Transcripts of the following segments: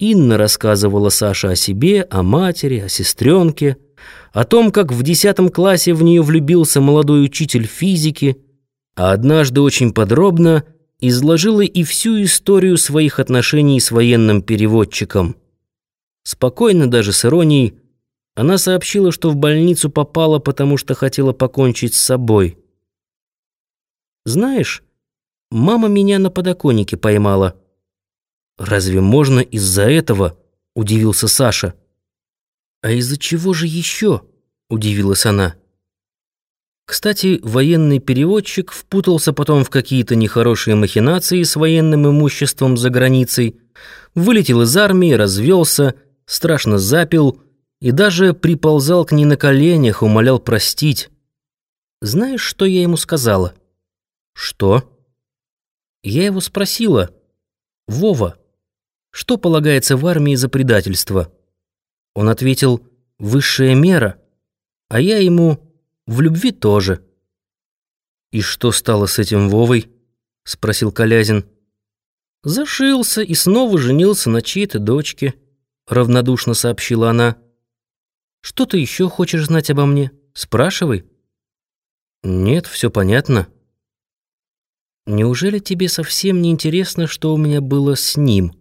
Инна рассказывала Саше о себе, о матери, о сестренке, о том, как в 10 классе в нее влюбился молодой учитель физики, а однажды очень подробно изложила и всю историю своих отношений с военным переводчиком. Спокойно, даже с иронией, она сообщила, что в больницу попала, потому что хотела покончить с собой. «Знаешь, мама меня на подоконнике поймала». «Разве можно из-за этого?» — удивился Саша. «А из-за чего же еще?» — удивилась она. Кстати, военный переводчик впутался потом в какие-то нехорошие махинации с военным имуществом за границей, вылетел из армии, развелся, страшно запил и даже приползал к ней на коленях, умолял простить. Знаешь, что я ему сказала? «Что?» Я его спросила: «Вова, что полагается в армии за предательство?» Он ответил: «Высшая мера», а я ему: «В любви тоже». «И что стало с этим Вовой?» — спросил Колязин. «Зашился и снова женился на чьей-то дочке», — равнодушно сообщила она. «Что ты еще хочешь знать обо мне? Спрашивай». «Нет, все понятно». «Неужели тебе совсем не интересно, что у меня было с ним?»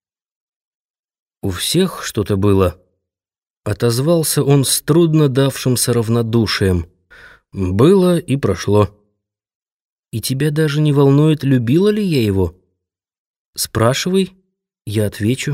«У всех что-то было», — отозвался он с трудно давшимся равнодушием. «Было и прошло». «И тебя даже не волнует, любила ли я его?» «Спрашивай, я отвечу».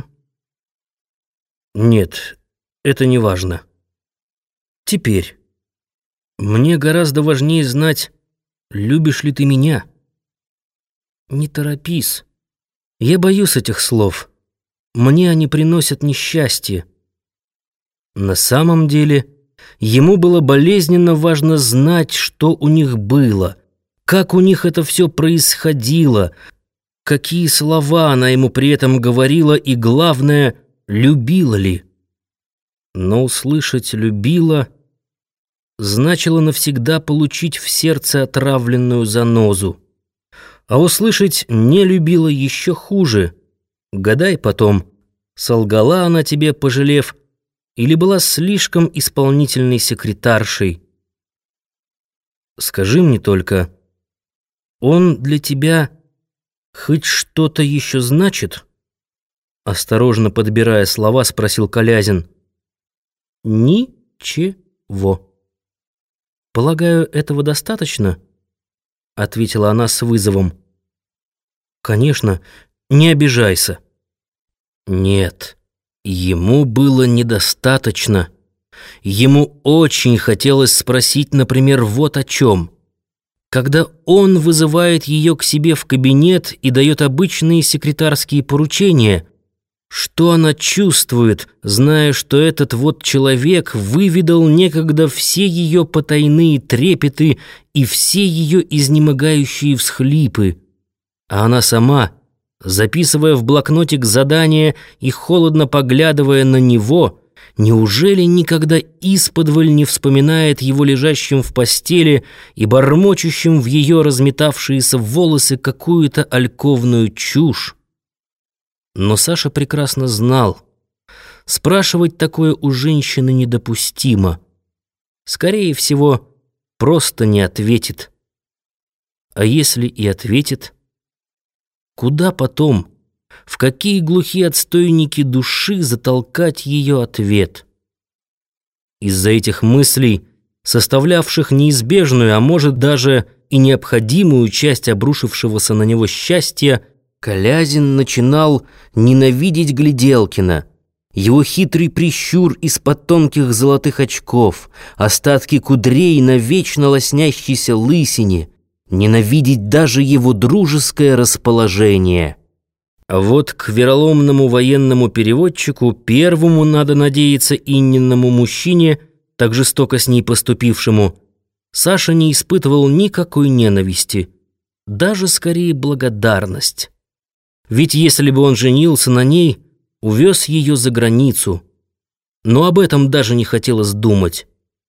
«Нет, это не важно. Теперь мне гораздо важнее знать, любишь ли ты меня». «Не торопись. Я боюсь этих слов. Мне они приносят несчастье». На самом деле, ему было болезненно важно знать, что у них было, как у них это все происходило, какие слова она ему при этом говорила и, главное, любила ли. Но услышать «любила» значило навсегда получить в сердце отравленную занозу. А услышать «не любила» еще хуже. Гадай потом, солгала она тебе, пожалев, или была слишком исполнительной секретаршей. Скажи мне только, он для тебя хоть что-то еще значит? Осторожно подбирая слова, спросил Колязин. Ничего. Полагаю, этого достаточно? Ответила она с вызовом. Конечно, не обижайся. Нет, ему было недостаточно. Ему очень хотелось спросить, например, вот о чем. Когда он вызывает ее к себе в кабинет и дает обычные секретарские поручения, что она чувствует, зная, что этот вот человек выведал некогда все ее потайные трепеты и все ее изнемогающие всхлипы, а она сама, записывая в блокнотик задания и холодно поглядывая на него, неужели никогда исподволь не вспоминает его лежащим в постели и бормочущим в ее разметавшиеся волосы какую-то альковную чушь? Но Саша прекрасно знал, спрашивать такое у женщины недопустимо. Скорее всего, просто не ответит. А если и ответит, куда потом, в какие глухие отстойники души затолкать ее ответ? Из-за этих мыслей, составлявших неизбежную, а может даже и необходимую часть обрушившегося на него счастья, Колязин начинал ненавидеть Гляделкина. Его хитрый прищур из-под тонких золотых очков, остатки кудрей на вечно лоснящейся лысине, ненавидеть даже его дружеское расположение. А вот к вероломному военному переводчику, первому, надо надеяться, Инниному мужчине, так жестоко с ней поступившему, Саша не испытывал никакой ненависти, даже скорее благодарность. Ведь если бы он женился на ней, увез ее за границу. Но об этом даже не хотелось думать.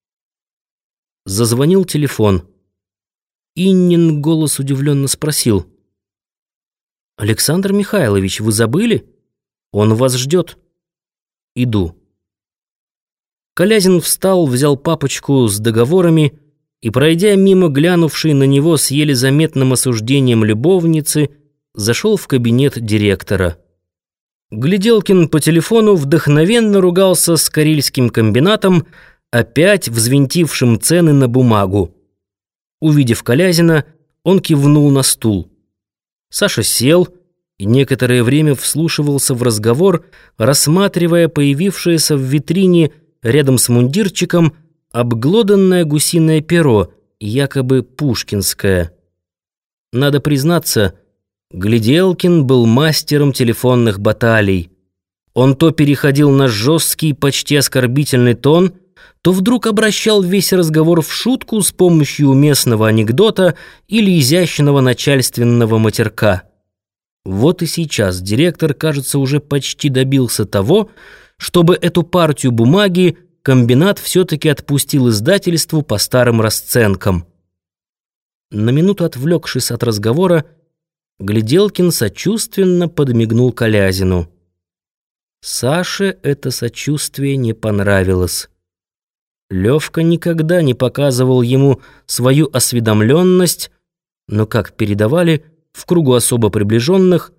Зазвонил телефон. Иннин голос удивленно спросил: «Александр Михайлович, вы забыли? Он вас ждет. Иду». Колязин встал, взял папочку с договорами и, пройдя мимо глянувшей на него с еле заметным осуждением любовницы, зашел в кабинет директора. Гляделкин по телефону вдохновенно ругался с Карельским комбинатом, опять взвинтившим цены на бумагу. Увидев Колязина, он кивнул на стул. Саша сел и некоторое время вслушивался в разговор, рассматривая появившееся в витрине рядом с мундирчиком обглоданное гусиное перо, якобы пушкинское. Надо признаться, Гляделкин был мастером телефонных баталий. Он то переходил на жесткий, почти оскорбительный тон, то вдруг обращал весь разговор в шутку с помощью уместного анекдота или изящного начальственного матерка. Вот и сейчас директор, кажется, уже почти добился того, чтобы эту партию бумаги комбинат все-таки отпустил издательству по старым расценкам. На минуту отвлекшись от разговора, Гляделкин сочувственно подмигнул Колязину. Саше это сочувствие не понравилось. Левка никогда не показывал ему свою осведомленность, но, как передавали, в кругу особо приближенных